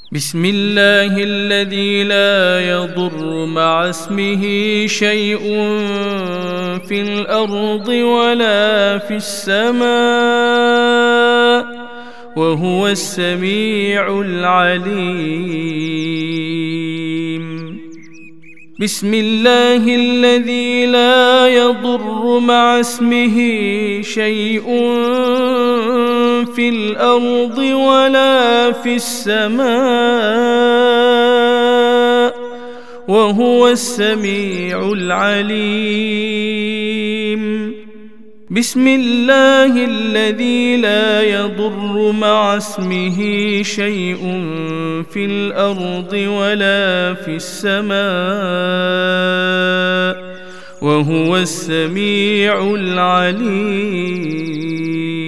بسم الله الذي لا يضر مع اسمه شيء في الأرض ولا في السماء وهو السميع العليم. بسم الله الذي لا يضر مع اسمه شيء في الأرض ولا في السماء وهو السميع العليم. بسم الله الذي لا يضر مع اسمه شيء في الأرض ولا في السماء وهو السميع العليم.